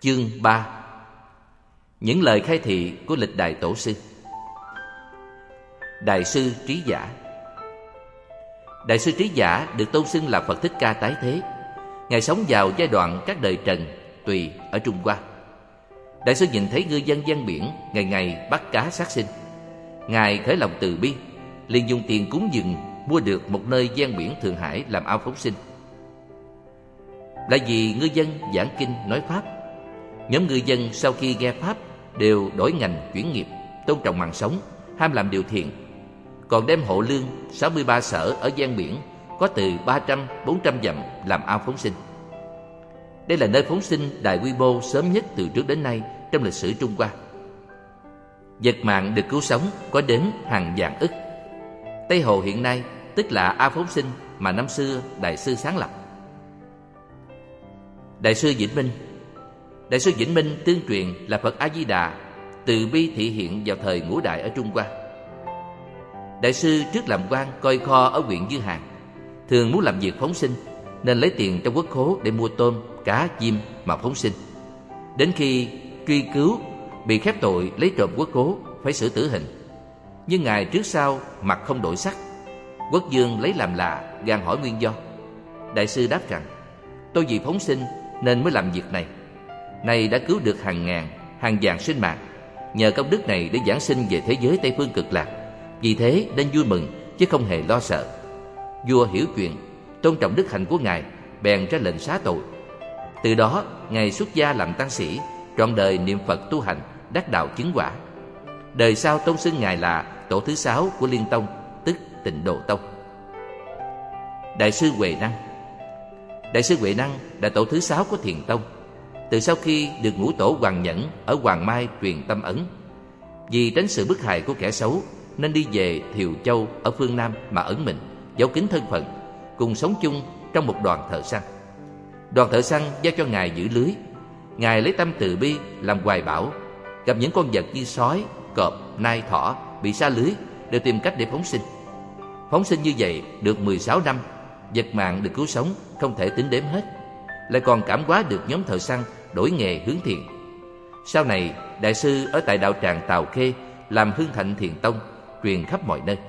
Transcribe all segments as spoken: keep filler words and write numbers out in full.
Chương ba. Những lời khai thị của lịch Đại Tổ sư. Đại sư Trí Giả. Đại sư Trí Giả được tôn xưng là Phật Thích Ca tái thế. Ngài sống vào giai đoạn các đời Trần, Tùy ở Trung Hoa. Đại sư nhìn thấy ngư dân ven biển ngày ngày bắt cá sát sinh. Ngài khởi lòng từ bi, liền dùng tiền cúng dường mua được một nơi ven biển Thượng Hải làm ao phóng sinh. Là vì ngư dân giảng kinh nói pháp. Nhóm ngư dân sau khi nghe pháp đều đổi ngành chuyển nghiệp, tôn trọng mạng sống, ham làm điều thiện, còn đem hộ lương sáu mươi ba sở ở ven biển có từ ba trăm đến bốn trăm dặm làm ao phóng sinh. Đây là nơi phóng sinh đại quy mô sớm nhất từ trước đến nay trong lịch sử Trung Hoa. Vật mạng được cứu sống có đến hàng vạn ức. Tây Hồ hiện nay tức là ao phóng sinh mà năm xưa Đại sư sáng lập. Đại sư Vĩnh Minh. Đại sư Vĩnh Minh tương truyền là Phật A Di Đà từ bi thị hiện vào thời ngũ đại ở Trung Hoa. Đại sư trước làm quan coi kho ở huyện Dư Hàng, thường muốn làm việc phóng sinh nên lấy tiền trong quốc khố để mua tôm, cá, chim mà phóng sinh. Đến khi truy cứu bị khép tội lấy trộm quốc khố phải xử tử hình, nhưng ngài trước sau mặt không đổi sắc. Quốc vương lấy làm lạ, gàn hỏi nguyên do. Đại sư đáp rằng: tôi vì phóng sinh nên mới làm việc này. Này đã cứu được hàng ngàn, hàng vạn sinh mạng, nhờ công đức này để giảng sinh về thế giới Tây phương Cực Lạc. Vì thế nên vui mừng chứ không hề lo sợ. Vua hiểu chuyện, tôn trọng đức hạnh của ngài, bèn ra lệnh xá tội. Từ đó ngài xuất gia làm tăng sĩ, trọn đời niệm Phật tu hành, đắc đạo chứng quả. Đời sau tôn xưng ngài là tổ thứ sáu của Liên Tông, tức Tịnh Độ Tông. Đại sư Huệ Năng. Đại sư Huệ Năng là tổ thứ sáu của Thiền Tông. Từ sau khi được ngũ tổ Hoàng Nhẫn ở Hoàng Mai truyền tâm ấn, vì tránh sự bức hại của kẻ xấu nên đi về Thiều Châu ở phương Nam mà ẩn mình, giấu kín thân phận, cùng sống chung trong một đoàn thợ săn. Đoàn thợ săn giao cho ngài giữ lưới. Ngài lấy tâm từ bi làm hoài bão, gặp những con vật như sói, cọp, nai, thỏ bị sa lưới đều tìm cách để phóng sinh. Phóng sinh như vậy được mười sáu năm, vật mạng được cứu sống không thể tính đếm hết, lại còn cảm hóa được nhóm thợ săn đổi nghề hướng thiện. Sau này đại sư ở tại đạo tràng Tào Khê làm hưng thịnh Thiền Tông, truyền khắp mọi nơi.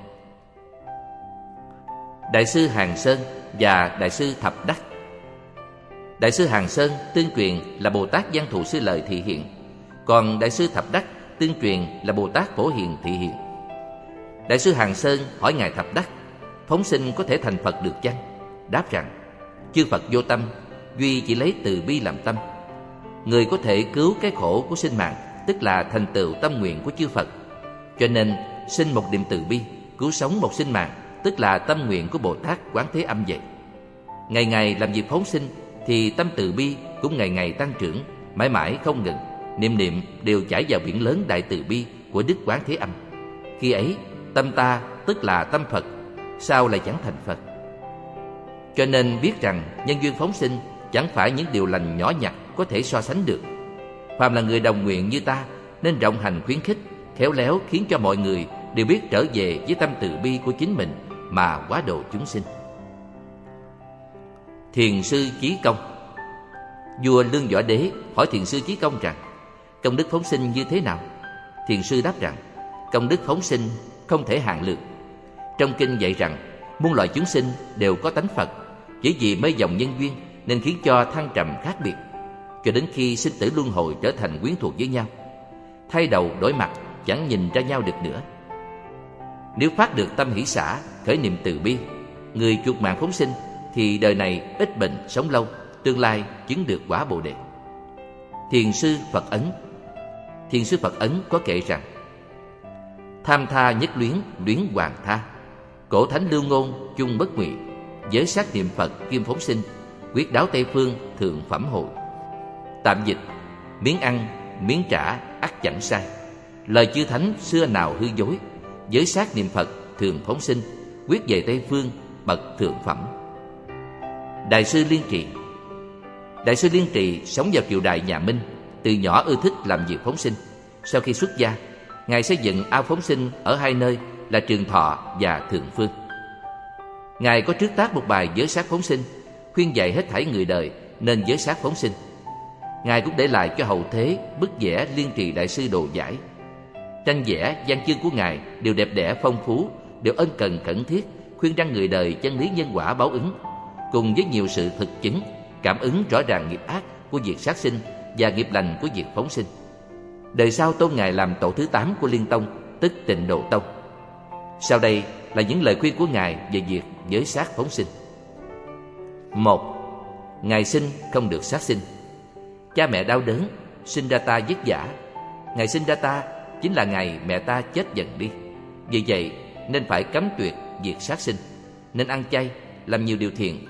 Đại sư Hàng Sơn và Đại sư Thập Đắc. Đại sư Hàng Sơn tương truyền là Bồ Tát Văn Thù Sư Lợi thị hiện, còn Đại sư Thập Đắc tương truyền là Bồ Tát Phổ Hiền thị hiện. Đại sư Hàng Sơn hỏi ngài Thập Đắc: phóng sinh có thể thành Phật được chăng? Đáp rằng: chư Phật vô tâm, duy chỉ lấy từ bi làm tâm. Người có thể cứu cái khổ của sinh mạng tức là thành tựu tâm nguyện của chư Phật. Cho nên sinh một niệm từ bi, cứu sống một sinh mạng tức là tâm nguyện của Bồ Tát Quán Thế Âm vậy. Ngày ngày làm việc phóng sinh thì tâm từ bi cũng ngày ngày tăng trưởng, mãi mãi không ngừng. Niệm niệm đều chảy vào biển lớn đại từ bi của Đức Quán Thế Âm. Khi ấy tâm ta tức là tâm Phật, sao lại chẳng thành Phật? Cho nên biết rằng nhân duyên phóng sinh chẳng phải những điều lành nhỏ nhặt có thể so sánh được. Phàm là người đồng nguyện như ta nên rộng hành khuyến khích, khéo léo khiến cho mọi người đều biết trở về với tâm từ bi của chính mình mà hóa độ chúng sinh. Thiền sư Chí Công. Vua Lương Võ Đế hỏi thiền sư Chí Công rằng: công đức phóng sinh như thế nào? Thiền sư đáp rằng: công đức phóng sinh không thể hạn lượng. Trong kinh dạy rằng muôn loài chúng sinh đều có tánh Phật, chỉ vì mê vòng nhân duyên nên khiến cho thăng trầm khác biệt, cho đến khi sinh tử luân hồi trở thành quyến thuộc với nhau, thay đầu đổi mặt, chẳng nhìn ra nhau được nữa. Nếu phát được tâm hỷ xả, khởi niệm từ bi, người chuộc mạng phóng sinh thì đời này ít bệnh sống lâu, tương lai chứng được quả Bồ Đề. Thiền sư Phật Ấn. Thiền sư Phật Ấn có kể rằng: tham tha nhất luyến, luyến hoàng tha, cổ thánh lưu ngôn chung bất ngụy, giới sát niệm Phật kim phóng sinh, quyết đáo Tây phương thượng phẩm hội. Tạm dịch: miếng ăn, miếng trả ắt chẳng sai, lời chư thánh xưa nào hư dối, giới sát niệm Phật thường phóng sinh, quyết về Tây phương bậc thượng phẩm. Đại sư Liên Trì. Đại sư Liên Trì sống vào triều đại nhà Minh, từ nhỏ ưa thích làm việc phóng sinh. Sau khi xuất gia, ngài xây dựng ao phóng sinh ở hai nơi là Trường Thọ và Thượng Phương. Ngài có trước tác một bài giới sát phóng sinh, khuyên dạy hết thảy người đời nên giới sát phóng sinh. Ngài cũng để lại cho hậu thế bức vẽ Liên Trì Đại sư đồ giải. Tranh vẽ, văn chương của Ngài đều đẹp đẽ phong phú, đều ân cần khẩn thiết, khuyên răn người đời chân lý nhân quả báo ứng, cùng với nhiều sự thực chứng, cảm ứng rõ ràng nghiệp ác của việc sát sinh và nghiệp lành của việc phóng sinh. Đời sau tôn Ngài làm tổ thứ tám của Liên Tông, tức Tịnh Độ Tông. Sau đây là những lời khuyên của Ngài về việc giới sát phóng sinh. Một. Ngài sinh không được sát sinh. Cha mẹ đau đớn, sinh ra ta vất vả. Ngày sinh ra ta chính là ngày mẹ ta chết dần đi. Vì vậy nên phải cấm tuyệt việc sát sinh, nên ăn chay, làm nhiều điều thiện,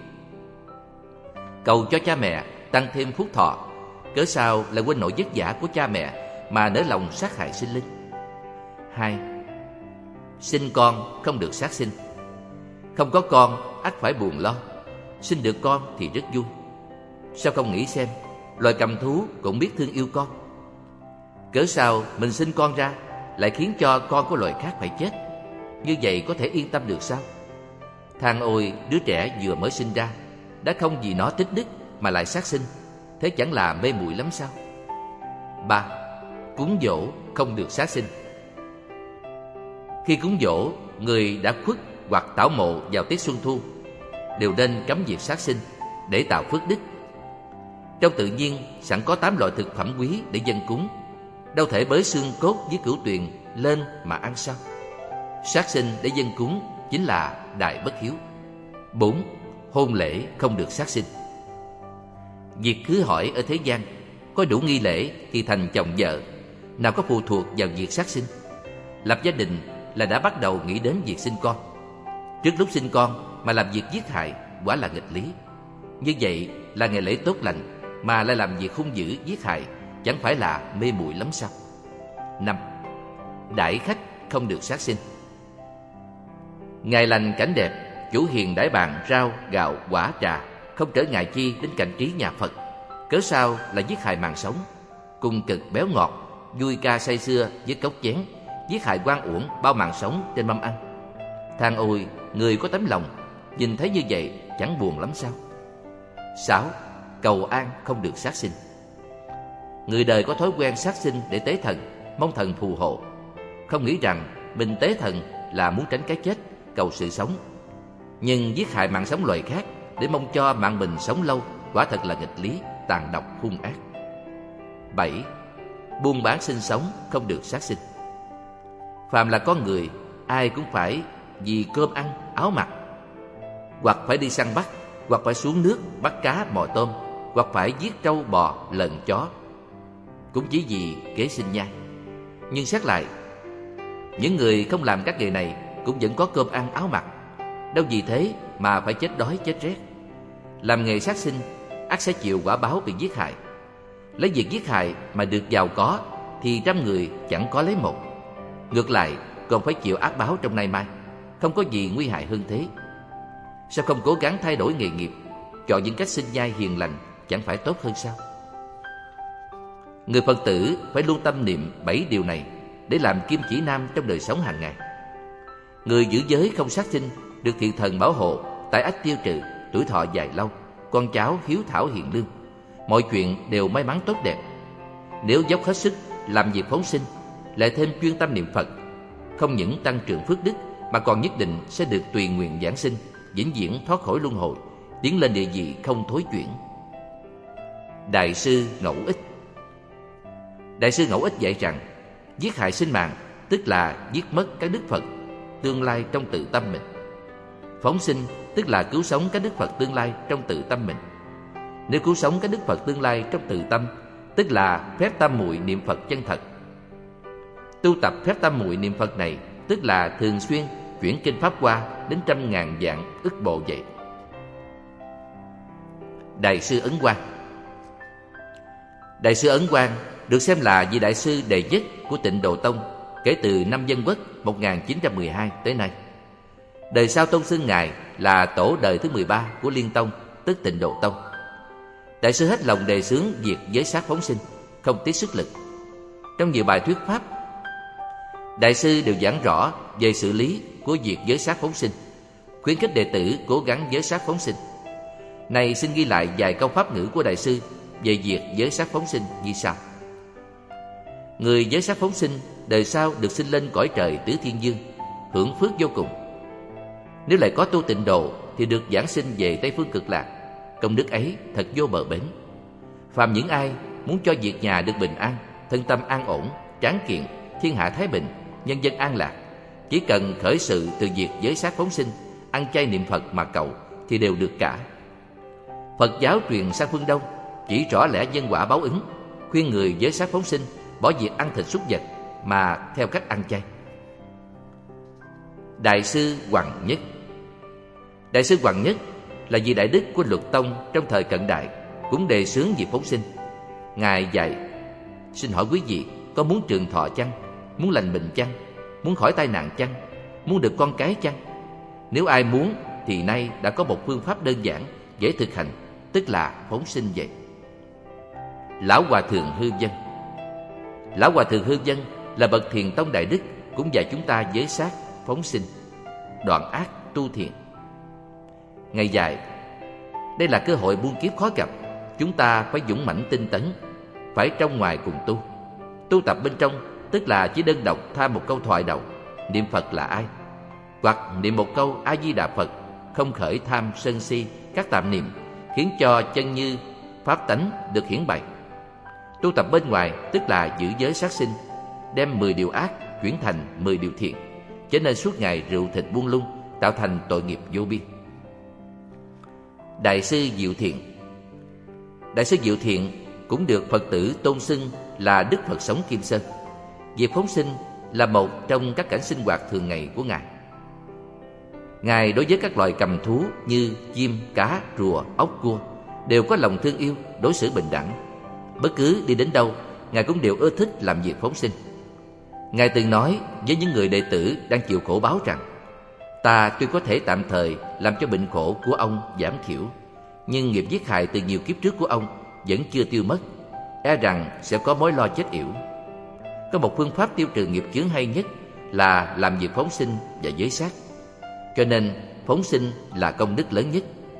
cầu cho cha mẹ tăng thêm phúc thọ. Cớ sao lại quên nỗi vất vả của cha mẹ mà nỡ lòng sát hại sinh linh. Hai. Sinh con không được sát sinh. Không có con ắt phải buồn lo, sinh được con thì rất vui. Sao không nghĩ xem, loài cầm thú cũng biết thương yêu con. Cớ sao mình sinh con ra lại khiến cho con của loài khác phải chết? Như vậy có thể yên tâm được sao? Than ôi, đứa trẻ vừa mới sinh ra đã không vì nó tích đức mà lại sát sinh, thế chẳng là mê muội lắm sao? Ba. Cúng dỗ không được sát sinh. Khi cúng dỗ người đã khuất hoặc tảo mộ vào tiết xuân thu, đều nên cấm việc sát sinh để tạo phước đức. Trong tự nhiên sẵn có tám loại thực phẩm quý để dâng cúng, đâu thể bới xương cốt với cửu tuyền lên mà ăn sao? Sát sinh để dâng cúng chính là đại bất hiếu. Bốn. Hôn lễ không được sát sinh. Việc cưới hỏi ở thế gian có đủ nghi lễ thì thành chồng vợ, nào có phụ thuộc vào việc sát sinh. Lập gia đình là đã bắt đầu nghĩ đến việc sinh con. Trước lúc sinh con mà làm việc giết hại quả là nghịch lý. Như vậy là ngày lễ tốt lành mà lại làm việc hung dữ giết hại, chẳng phải là mê muội lắm sao? Năm. Đãi khách không được sát sinh. Ngày lành cảnh đẹp, chủ hiền đãi bàn rau, gạo, quả, trà, không trở ngại chi đến cảnh trí nhà Phật. Cớ sao là giết hại mạng sống, cùng cực béo ngọt, vui ca say sưa với cốc chén, giết hại oan uổng bao mạng sống trên mâm ăn. Than ôi, người có tấm lòng nhìn thấy như vậy chẳng buồn lắm sao? Sáu. Cầu an không được sát sinh. Người đời có thói quen sát sinh để tế thần, mong thần phù hộ, không nghĩ rằng mình tế thần là muốn tránh cái chết, cầu sự sống. Nhưng giết hại mạng sống loài khác để mong cho mạng mình sống lâu, quả thật là nghịch lý, tàn độc, hung ác. Bảy. Buôn bán sinh sống không được sát sinh. Phàm là con người, ai cũng phải vì cơm ăn, áo mặc, hoặc phải đi săn bắt, hoặc phải xuống nước bắt cá mò tôm, hoặc phải giết trâu bò lợn chó, cũng chỉ vì kế sinh nhai. Nhưng xét lại, những người không làm các nghề này cũng vẫn có cơm ăn áo mặc, đâu vì thế mà phải chết đói chết rét. Làm nghề sát sinh ắt sẽ chịu quả báo bị giết hại. Lấy việc giết hại mà được giàu có thì trăm người chẳng có lấy một. Ngược lại còn phải chịu ác báo trong nay mai, không có gì nguy hại hơn thế. Sao không cố gắng thay đổi nghề nghiệp, chọn những cách sinh nhai hiền lành, chẳng phải tốt hơn sao? Người Phật tử phải luôn tâm niệm bảy điều này để làm kim chỉ nam trong đời sống hàng ngày. Người giữ giới không sát sinh được thiện thần bảo hộ, tai ách tiêu trừ, tuổi thọ dài lâu, con cháu hiếu thảo hiền lương, mọi chuyện đều may mắn tốt đẹp. Nếu dốc hết sức làm việc phóng sinh, lại thêm chuyên tâm niệm Phật, không những tăng trưởng phước đức mà còn nhất định sẽ được tùy nguyện giảng sinh, vĩnh viễn thoát khỏi luân hồi, tiến lên địa vị không thối chuyển. Đại sư Ngẫu Ích. Đại sư Ngẫu Ích dạy rằng giết hại sinh mạng tức là giết mất các đức Phật tương lai trong tự tâm mình. Phóng sinh tức là cứu sống các đức Phật tương lai trong tự tâm mình. Nếu cứu sống các đức Phật tương lai trong tự tâm, tức là phép tam muội niệm Phật chân thật. Tu tập phép tam muội niệm Phật này tức là thường xuyên chuyển kinh pháp hoa đến trăm ngàn vạn ức bộ vậy. Đại sư Ấn Quang. Đại sư Ấn Quang được xem là vị đại sư đệ nhất của Tịnh Độ Tông kể từ năm Dân Quốc một nghìn chín trăm mười hai tới nay. Đời sau tôn xưng ngài là tổ đời thứ mười ba của Liên Tông, tức Tịnh Độ Tông. Đại sư hết lòng đề xướng việc giới sát phóng sinh, không tiếc sức lực. Trong nhiều bài thuyết pháp, đại sư đều giảng rõ về sự lý của việc giới sát phóng sinh, khuyến khích đệ tử cố gắng giới sát phóng sinh. Này xin ghi lại vài câu pháp ngữ của đại sư về việc giới sát phóng sinh như sau. Người giới sát phóng sinh đời sau được sinh lên cõi trời tứ thiên dương, hưởng phước vô cùng. Nếu lại có tu tịnh độ thì được giảng sinh về Tây phương Cực Lạc. Công đức ấy thật vô bờ bến. Phàm những ai muốn cho việc nhà được bình an, thân tâm an ổn, tráng kiện, thiên hạ thái bình, nhân dân an lạc, chỉ cần khởi sự từ việc giới sát phóng sinh, ăn chay niệm Phật mà cầu thì đều được cả. Phật giáo truyền sang phương Đông chỉ rõ lẽ nhân quả báo ứng, khuyên người giới sát phóng sinh, bỏ việc ăn thịt súc vật mà theo cách ăn chay. Đại sư Hoằng Nhất. Đại sư Hoằng Nhất là vị đại đức của Luật Tông trong thời cận đại, cũng đề xướng việc phóng sinh. Ngài dạy: xin hỏi quý vị có muốn trường thọ chăng? Muốn lành bệnh chăng? Muốn khỏi tai nạn chăng? Muốn được con cái chăng? Nếu ai muốn thì nay đã có một phương pháp đơn giản, dễ thực hành, tức là phóng sinh vậy. Lão Hòa Thượng Hư Vân. Lão Hòa Thượng Hư Vân là bậc thiền tông đại đức, cũng dạy chúng ta giới sát, phóng sinh, đoạn ác, tu thiện. Ngài dạy: đây là cơ hội muôn kiếp khó gặp, chúng ta phải dũng mãnh tinh tấn, phải trong ngoài cùng tu. Tu tập bên trong tức là chỉ đơn độc tham một câu thoại đầu, niệm Phật là ai, hoặc niệm một câu A Di Đà Phật, không khởi tham sân si các tạp niệm, khiến cho chân như pháp tánh được hiển bày. Tu tập bên ngoài tức là giữ giới sát sinh, đem mười điều ác chuyển thành mười điều thiện, cho nên suốt ngày rượu thịt buông lung, tạo thành tội nghiệp vô biên. Đại sư Diệu Thiện. Đại sư Diệu Thiện cũng được Phật tử tôn xưng là Đức Phật sống Kim Sơn. Việc phóng sinh là một trong các cảnh sinh hoạt thường ngày của Ngài. Ngài đối với các loài cầm thú như chim, cá, rùa, ốc, cua đều có lòng thương yêu, đối xử bình đẳng. Bất cứ đi đến đâu, Ngài cũng đều ưa thích làm việc phóng sinh. Ngài từng nói với những người đệ tử đang chịu khổ báo rằng: ta tuy có thể tạm thời làm cho bệnh khổ của ông giảm thiểu, nhưng nghiệp giết hại từ nhiều kiếp trước của ông vẫn chưa tiêu mất, e rằng sẽ có mối lo chết yểu. Có một phương pháp tiêu trừ nghiệp chướng hay nhất là làm việc phóng sinh và giới sát, cho nên phóng sinh là công đức lớn nhất.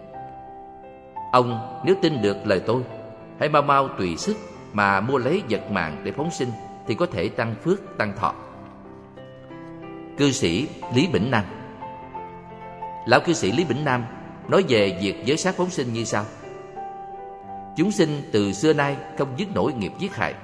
Ông nếu tin được lời tôi, hãy mau mau tùy sức mà mua lấy vật mạng để phóng sinh, thì có thể tăng phước tăng thọ. Cư sĩ Lý Bỉnh Nam. Lão cư sĩ Lý Bỉnh Nam nói về việc giới sát phóng sinh như sau: chúng sinh từ xưa nay không dứt nổi nghiệp giết hại.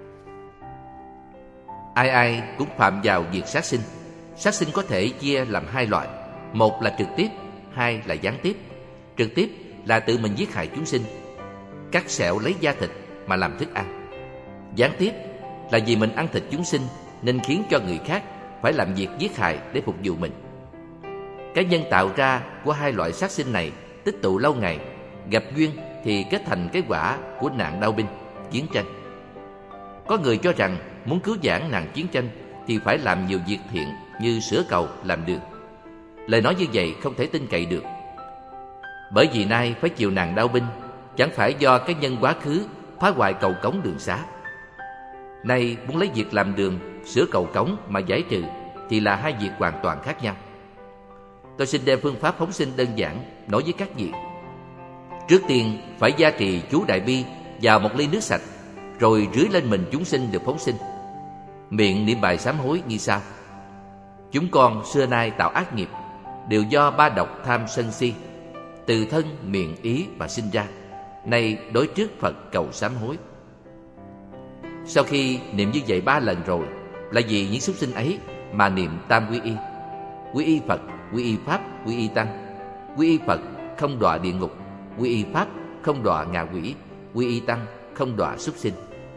Ai ai cũng phạm vào việc sát sinh. Sát sinh có thể chia làm hai loại: một là trực tiếp, hai là gián tiếp. Trực tiếp là tự mình giết hại chúng sinh, cắt sẹo lấy da thịt mà làm thức ăn. Gián tiếp là vì mình ăn thịt chúng sinh nên khiến cho người khác phải làm việc giết hại để phục vụ mình. Cái nhân tạo ra của hai loại sát sinh này tích tụ lâu ngày, gặp duyên thì kết thành cái quả của nạn đao binh, chiến tranh. Có người cho rằng muốn cứu vãn nạn chiến tranh thì phải làm nhiều việc thiện như sửa cầu, làm đường. Lời nói như vậy không thể tin cậy được. Bởi vì nay phải chịu nạn đao binh chẳng phải do cái nhân quá khứ phá hoại cầu cống đường xá. Nay muốn lấy việc làm đường, sửa cầu cống mà giải trừ thì là hai việc hoàn toàn khác nhau. Tôi xin đem phương pháp phóng sinh đơn giản nói với các vị. Trước tiên phải gia trì chú Đại Bi vào một ly nước sạch, rồi rưới lên mình chúng sinh được phóng sinh. Miệng niệm bài sám hối như sau: chúng con xưa nay tạo ác nghiệp, đều do ba độc tham sân si, từ thân, miệng, ý mà sinh ra. Nay đối trước Phật cầu sám hối. Sau khi niệm như vậy ba lần rồi, là vì những súc sinh ấy mà niệm tam quy y: quy y Phật, quy y Pháp, quy y Tăng. Quy y Phật không đọa địa ngục, quy y Pháp không đọa ngạ quỷ, quy y Tăng không đọa súc sinh.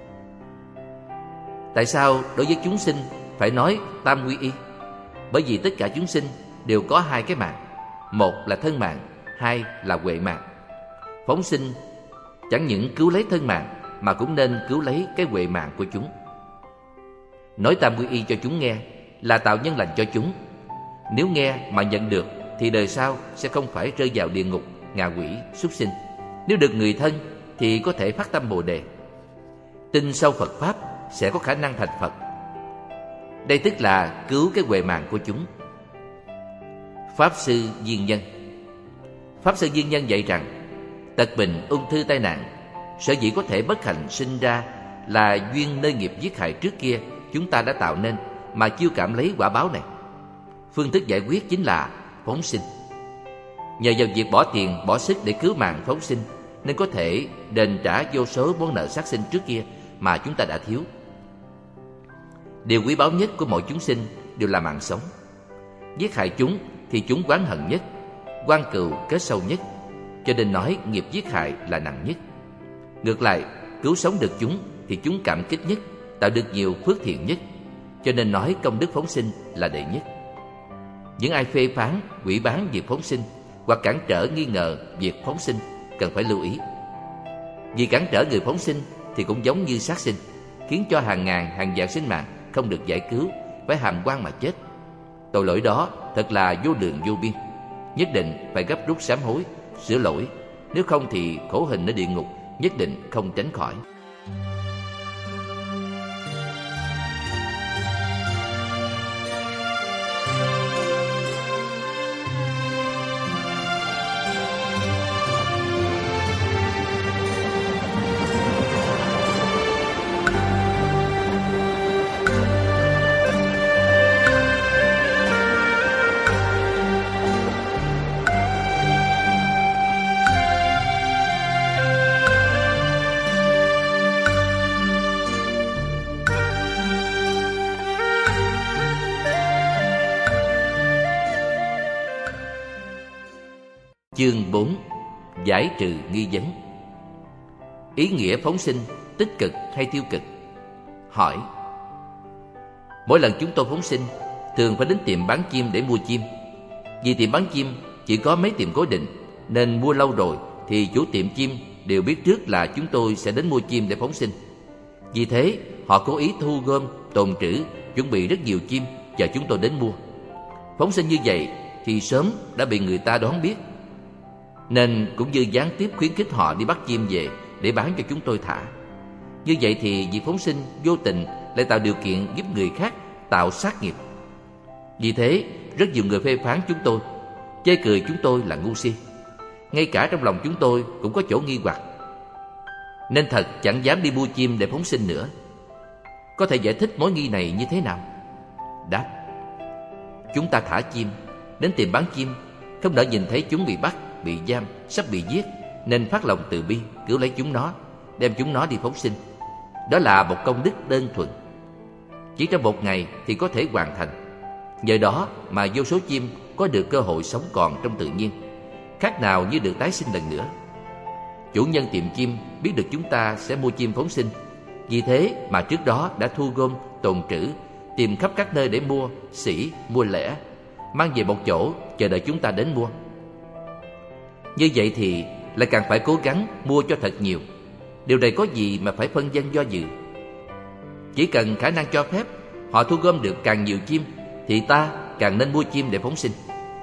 Tại sao đối với chúng sinh phải nói tam quy y? Bởi vì tất cả chúng sinh đều có hai cái mạng: một là thân mạng, hai là huệ mạng. Phóng sinh chẳng những cứu lấy thân mạng mà cũng nên cứu lấy cái huệ mạng của chúng. Nói tam quy y cho chúng nghe là tạo nhân lành cho chúng. Nếu nghe mà nhận được thì đời sau sẽ không phải rơi vào địa ngục, ngạ quỷ, súc sinh. Nếu được người thân thì có thể phát tâm Bồ Đề. Tin sâu Phật Pháp sẽ có khả năng thành Phật. Đây tức là cứu cái huệ mạng của chúng. Pháp Sư Viên Nhân. Pháp Sư Viên Nhân dạy rằng tật bệnh, ung thư, tai nạn Sở dĩ có thể bất hạnh sinh ra là duyên nơi nghiệp giết hại trước kia chúng ta đã tạo nên mà chưa cảm lấy quả báo này. Phương thức giải quyết chính là phóng sinh. Nhờ vào việc bỏ tiền, bỏ sức để cứu mạng phóng sinh, nên có thể đền trả vô số món nợ sát sinh trước kia mà chúng ta đã thiếu. Điều quý báu nhất của mọi chúng sinh đều là mạng sống. Giết hại chúng thì chúng oán hận nhất, oan cừu kết sâu nhất, cho nên nói nghiệp giết hại là nặng nhất. Ngược lại, cứu sống được chúng thì chúng cảm kích nhất, tạo được nhiều phước thiện nhất, cho nên nói công đức phóng sinh là đệ nhất. Những ai phê phán, quỷ bán việc phóng sinh hoặc cản trở nghi ngờ việc phóng sinh cần phải lưu ý. Vì cản trở người phóng sinh thì cũng giống như sát sinh, khiến cho hàng ngàn hàng vạn sinh mạng không được giải cứu, phải hàm oan mà chết. Tội lỗi đó thật là vô lượng vô biên, nhất định phải gấp rút sám hối, sửa lỗi, nếu không thì khổ hình ở địa ngục nhất định không tránh khỏi. Chương bốn. Giải trừ nghi vấn. Ý nghĩa phóng sinh tích cực hay tiêu cực? Hỏi. Mỗi lần chúng tôi phóng sinh thường phải đến tiệm bán chim để mua chim. Vì tiệm bán chim chỉ có mấy tiệm cố định, nên mua lâu rồi thì chủ tiệm chim đều biết trước là chúng tôi sẽ đến mua chim để phóng sinh. Vì thế họ cố ý thu gom, tồn trữ, chuẩn bị rất nhiều chim chờ chúng tôi đến mua. Phóng sinh như vậy thì sớm đã bị người ta đoán biết, nên cũng như gián tiếp khuyến khích họ đi bắt chim về để bán cho chúng tôi thả. Như vậy thì việc phóng sinh vô tình lại tạo điều kiện giúp người khác tạo sát nghiệp. Vì thế rất nhiều người phê phán chúng tôi, chê cười chúng tôi là ngu si. Ngay cả trong lòng chúng tôi cũng có chỗ nghi hoặc, nên thật chẳng dám đi mua chim để phóng sinh nữa. Có thể giải thích mối nghi này như thế nào? Đáp. Chúng ta thả chim, đến tiệm bán chim, không đợi nhìn thấy chúng bị bắt, bị giam, sắp bị giết, nên phát lòng từ bi cứu lấy chúng nó, đem chúng nó đi phóng sinh. Đó là một công đức đơn thuần, chỉ trong một ngày thì có thể hoàn thành. Nhờ đó mà vô số chim có được cơ hội sống còn trong tự nhiên, khác nào như được tái sinh lần nữa. Chủ nhân tiệm chim biết được chúng ta sẽ mua chim phóng sinh, vì thế mà trước đó đã thu gom, tồn trữ, tìm khắp các nơi để mua sỉ, mua lẻ, mang về một chỗ chờ đợi chúng ta đến mua. Như vậy thì lại càng phải cố gắng mua cho thật nhiều. Điều này có gì mà phải phân vân do dự? Chỉ cần khả năng cho phép, họ thu gom được càng nhiều chim thì ta càng nên mua chim để phóng sinh.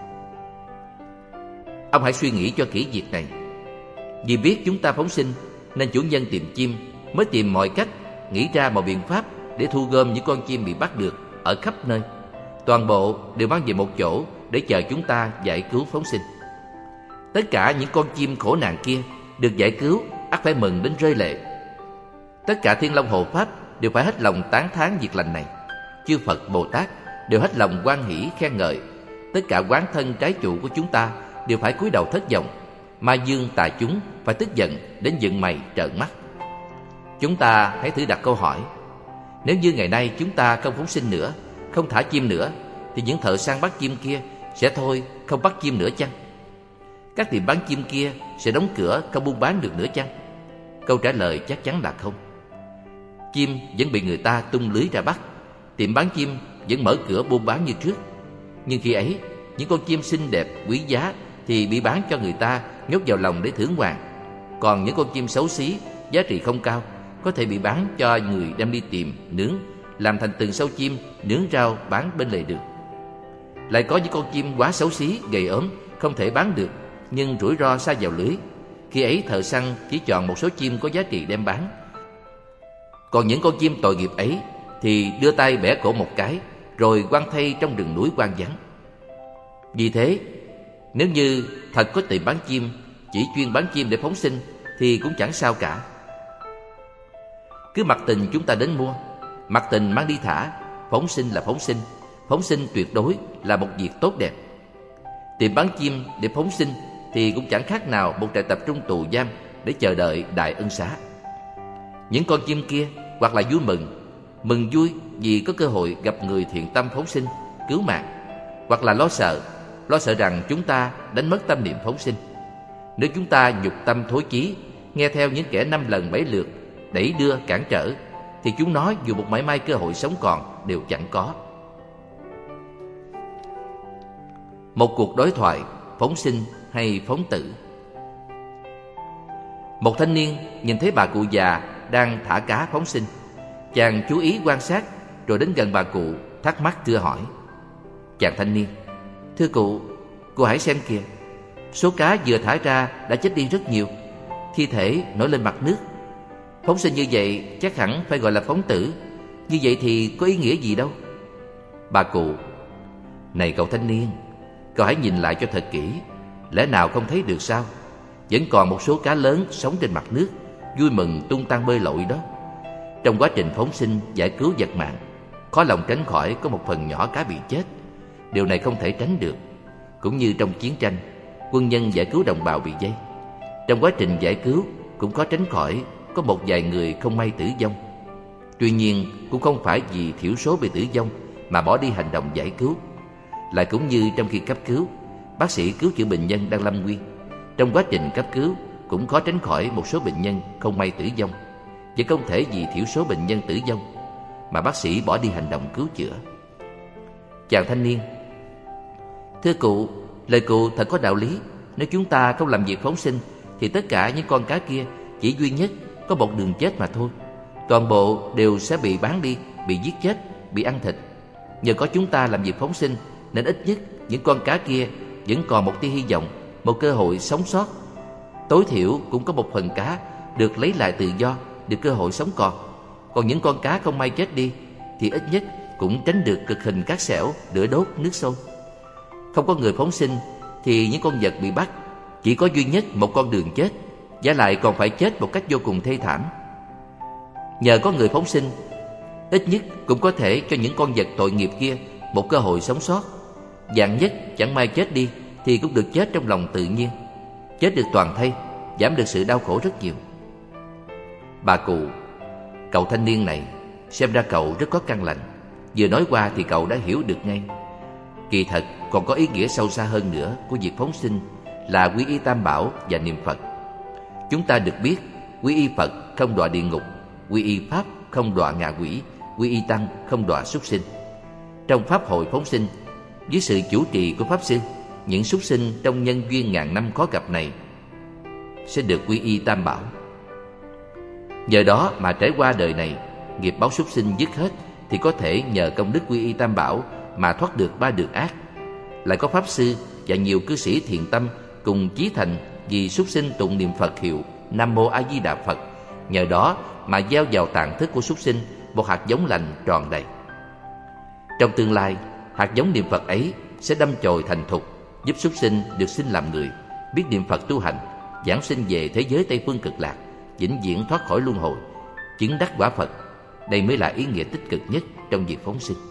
Ông hãy suy nghĩ cho kỹ việc này. Vì biết chúng ta phóng sinh nên chủ nhân tiệm chim mới tìm mọi cách, nghĩ ra một biện pháp để thu gom những con chim bị bắt được ở khắp nơi. Toàn bộ đều mang về một chỗ để chờ chúng ta giải cứu phóng sinh. Tất cả những con chim khổ nạn kia được giải cứu ắt phải mừng đến rơi lệ. Tất cả Thiên Long Hộ Pháp đều phải hết lòng tán thán việc lành này. Chư Phật Bồ Tát đều hết lòng hoan hỷ khen ngợi. Tất cả quán thân trái chủ của chúng ta đều phải cúi đầu thất vọng. Ma dương tà chúng phải tức giận đến dựng mày trợn mắt. Chúng ta hãy thử đặt câu hỏi: nếu như ngày nay chúng ta không phóng sinh nữa, không thả chim nữa, thì những thợ săn bắt chim kia sẽ thôi không bắt chim nữa chăng? Các tiệm bán chim kia sẽ đóng cửa không buôn bán được nữa chăng? Câu trả lời chắc chắn là không. Chim vẫn bị người ta tung lưới ra bắt, tiệm bán chim vẫn mở cửa buôn bán như trước. Nhưng khi ấy, những con chim xinh đẹp, quý giá thì bị bán cho người ta nhốt vào lòng để thưởng hoàng. Còn những con chim xấu xí, giá trị không cao, có thể bị bán cho người đem đi tìm, nướng, làm thành từng sâu chim, nướng rau bán bên lề đường. Lại có những con chim quá xấu xí, gầy ốm, không thể bán được, nhưng rủi ro sa vào lưới. Khi ấy thợ săn chỉ chọn một số chim có giá trị đem bán. Còn những con chim tội nghiệp ấy thì đưa tay bẻ cổ một cái, rồi quăng thay trong rừng núi hoang vắng. Vì thế, nếu như thật có tiệm bán chim chỉ chuyên bán chim để phóng sinh thì cũng chẳng sao cả. Cứ mặc tình chúng ta đến mua, mặc tình mang đi thả. Phóng sinh là phóng sinh, phóng sinh tuyệt đối là một việc tốt đẹp. Tìm bán chim để phóng sinh thì cũng chẳng khác nào một trại tập trung tù giam để chờ đợi đại ân xá. Những con chim kia hoặc là vui mừng, mừng vui vì có cơ hội gặp người thiện tâm phóng sinh, cứu mạng, hoặc là lo sợ, lo sợ rằng chúng ta đánh mất tâm niệm phóng sinh. Nếu chúng ta nhục tâm thối chí, nghe theo những kẻ năm lần bảy lượt đẩy đưa cản trở, thì chúng nó dù một mảy may cơ hội sống còn đều chẳng có. Một cuộc đối thoại phóng sinh hay phóng tử. Một thanh niên nhìn thấy bà cụ già đang thả cá phóng sinh. Chàng chú ý quan sát rồi đến gần bà cụ, thắc mắc thưa hỏi. Chàng thanh niên: Thưa cụ, cô hãy xem kìa, số cá vừa thả ra đã chết đi rất nhiều, thi thể nổi lên mặt nước. Phóng sinh như vậy chắc hẳn phải gọi là phóng tử. Như vậy thì có ý nghĩa gì đâu? Bà cụ: Này cậu thanh niên, cậu hãy nhìn lại cho thật kỹ. Lẽ nào không thấy được sao? Vẫn còn một số cá lớn sống trên mặt nước, vui mừng tung tăng bơi lội đó. Trong quá trình phóng sinh giải cứu vật mạng, khó lòng tránh khỏi có một phần nhỏ cá bị chết. Điều này không thể tránh được. Cũng như trong chiến tranh, quân nhân giải cứu đồng bào bị vây, trong quá trình giải cứu cũng khó tránh khỏi có một vài người không may tử vong. Tuy nhiên cũng không phải vì thiểu số bị tử vong mà bỏ đi hành động giải cứu. Lại cũng như trong khi cấp cứu, bác sĩ cứu chữa bệnh nhân đang lâm nguy, trong quá trình cấp cứu cũng khó tránh khỏi một số bệnh nhân không may tử vong, và không thể vì thiểu số bệnh nhân tử vong mà bác sĩ bỏ đi hành động cứu chữa. Chàng thanh niên: Thưa cụ, lời cụ thật có đạo lý. Nếu chúng ta không làm việc phóng sinh thì tất cả những con cá kia chỉ duy nhất có một đường chết mà thôi. Toàn bộ đều sẽ bị bán đi, bị giết chết, bị ăn thịt. Nhờ có chúng ta làm việc phóng sinh nên ít nhất những con cá kia vẫn còn một tia hy vọng, một cơ hội sống sót. Tối thiểu cũng có một phần cá được lấy lại tự do, được cơ hội sống còn. Còn những con cá không may chết đi thì ít nhất cũng tránh được cực hình cát xẻo, lửa đốt, nước sôi. Không có người phóng sinh thì những con vật bị bắt chỉ có duy nhất một con đường chết, và lại còn phải chết một cách vô cùng thê thảm. Nhờ có người phóng sinh, ít nhất cũng có thể cho những con vật tội nghiệp kia một cơ hội sống sót. Vạn nhất chẳng may chết đi thì cũng được chết trong lòng tự nhiên, chết được toàn thây, giảm được sự đau khổ rất nhiều. Bà cụ: Cậu thanh niên này, xem ra cậu rất có căn lành. Vừa nói qua thì cậu đã hiểu được ngay. Kỳ thật còn có ý nghĩa sâu xa hơn nữa của việc phóng sinh là quy y Tam Bảo và niệm Phật. Chúng ta được biết quy y Phật không đọa địa ngục, quy y Pháp không đọa ngạ quỷ, quy y Tăng không đọa súc sinh. Trong Pháp hội phóng sinh, dưới sự chủ trì của Pháp Sư, những súc sinh trong nhân duyên ngàn năm khó gặp này sẽ được quy y Tam Bảo. Nhờ đó mà trải qua đời này, nghiệp báo súc sinh dứt hết thì có thể nhờ công đức quy y Tam Bảo mà thoát được ba đường ác. Lại có Pháp Sư và nhiều cư sĩ thiện tâm cùng chí thành vì súc sinh tụng niệm Phật hiệu Nam Mô A Di Đà Phật. Nhờ đó mà gieo vào tạng thức của súc sinh một hạt giống lành tròn đầy. Trong tương lai, hạt giống niệm Phật ấy sẽ đâm chồi thành thục, giúp súc sinh được sinh làm người, biết niệm Phật tu hành, giảng sinh về thế giới Tây Phương Cực Lạc, vĩnh viễn thoát khỏi luân hồi, chứng đắc quả Phật. Đây mới là ý nghĩa tích cực nhất trong việc phóng sinh.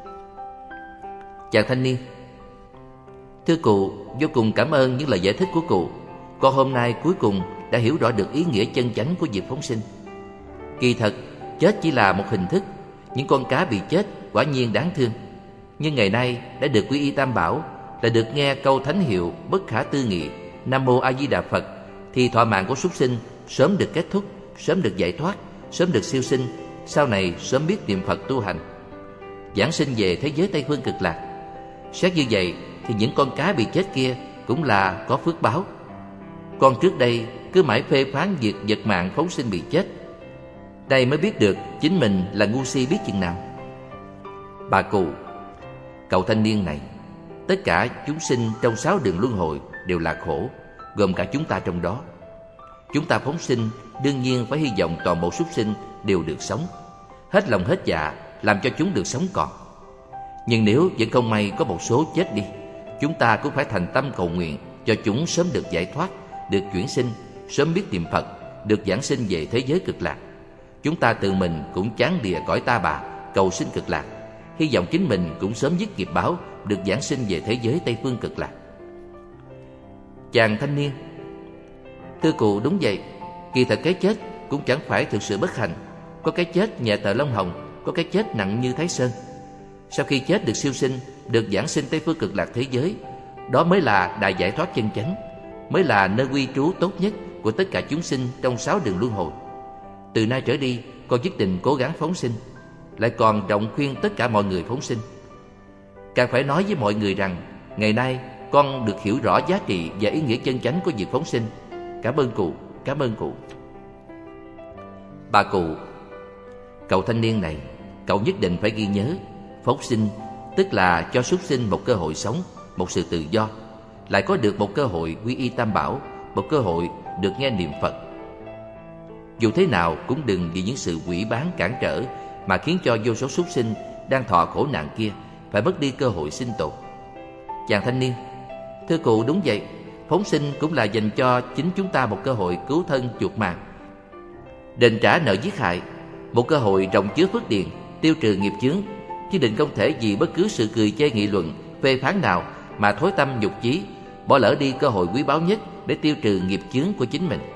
Chàng thanh niên: Thưa cụ, vô cùng cảm ơn những lời giải thích của cụ. Con hôm nay cuối cùng đã hiểu rõ được ý nghĩa chân chánh của việc phóng sinh. Kỳ thật, chết chỉ là một hình thức. Những con cá bị chết quả nhiên đáng thương. Nhưng ngày nay đã được quy y Tam Bảo, đã được nghe câu thánh hiệu bất khả tư nghị Nam Mô A Di Đà Phật, thì thọ mạng của súc sinh sớm được kết thúc, sớm được giải thoát, sớm được siêu sinh, sau này sớm biết niệm Phật tu hành, giảng sinh về thế giới Tây Phương Cực Lạc. Xét như vậy thì những con cá bị chết kia cũng là có phước báo. Con trước đây cứ mãi phê phán việc vật mạng phóng sinh bị chết, đây mới biết được chính mình là ngu si biết chừng nào. Bà cụ: Cậu thanh niên này, tất cả chúng sinh trong sáu đường luân hồi đều là khổ, gồm cả chúng ta trong đó. Chúng ta phóng sinh đương nhiên phải hy vọng toàn bộ súc sinh đều được sống, hết lòng hết dạ làm cho chúng được sống còn. Nhưng nếu vẫn không may có một số chết đi, chúng ta cũng phải thành tâm cầu nguyện cho chúng sớm được giải thoát, được chuyển sinh, sớm biết niệm Phật, được giảng sinh về thế giới Cực Lạc. chúng ta tự mình cũng chán lìa cõi ta bà, cầu sinh cực lạc, hy vọng chính mình cũng sớm dứt nghiệp báo, được giáng sinh về thế giới Tây phương cực lạc. Chàng thanh niên: thưa cụ, đúng vậy. Kỳ thật cái chết cũng chẳng phải thực sự bất hạnh. Có cái chết nhẹ tờ lông hồng, có cái chết nặng như Thái Sơn. Sau khi chết được siêu sinh, được giáng sinh Tây phương cực lạc thế giới, đó mới là đại giải thoát chân chánh, mới là nơi quy trú tốt nhất của tất cả chúng sinh trong sáu đường luân hồi. Từ nay trở đi, con nhất định cố gắng phóng sinh, lại còn trọng khuyên tất cả mọi người phóng sinh. Càng phải nói với mọi người rằng ngày nay con được hiểu rõ giá trị và ý nghĩa chân chánh của việc phóng sinh. Cảm ơn cụ, cảm ơn cụ. Bà cụ: cậu thanh niên này, cậu nhất định phải ghi nhớ, phóng sinh tức là cho súc sinh một cơ hội sống, một sự tự do, lại có được một cơ hội quy y Tam Bảo, một cơ hội được nghe niệm Phật. Dù thế nào cũng đừng vì những sự quỷ bán cản trở mà khiến cho vô số súc sinh đang thọ khổ nạn kia phải mất đi cơ hội sinh tồn. Chàng thanh niên: thưa cụ, đúng vậy. Phóng sinh cũng là dành cho chính chúng ta một cơ hội cứu thân chuộc mạng, đền trả nợ giết hại, một cơ hội rộng chứa phước điền, tiêu trừ nghiệp chướng, chứ định không thể vì bất cứ sự cười chê nghị luận, phê phán nào mà thối tâm nhục chí, bỏ lỡ đi cơ hội quý báu nhất để tiêu trừ nghiệp chướng của chính mình.